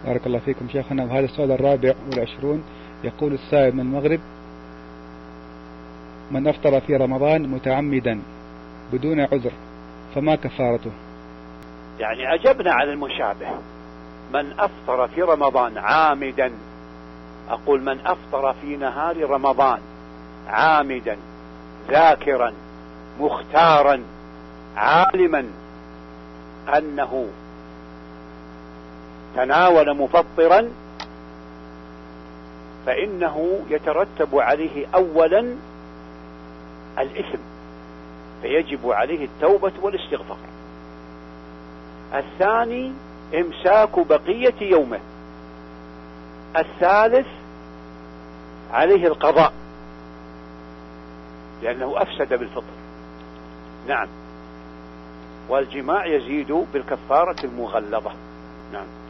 بارك الله فيكم شيخنا. وهذا السؤال 24. يقول السائل من المغرب: من أفطر في رمضان متعمدا بدون عذر فما كفارته؟ يعني أجبنا على المشابه. من أفطر في رمضان عامدا، أقول من أفطر في نهار رمضان عامدا ذاكرا مختارا عالما أنه تناول مفطرا، فإنه يترتب عليه أولا الإثم، فيجب عليه التوبة والاستغفار. الثاني إمساك بقية يومه. الثالث عليه القضاء لأنه أفسد بالفطر. نعم. والجماع يزيد بالكفارة المغلظة. نعم.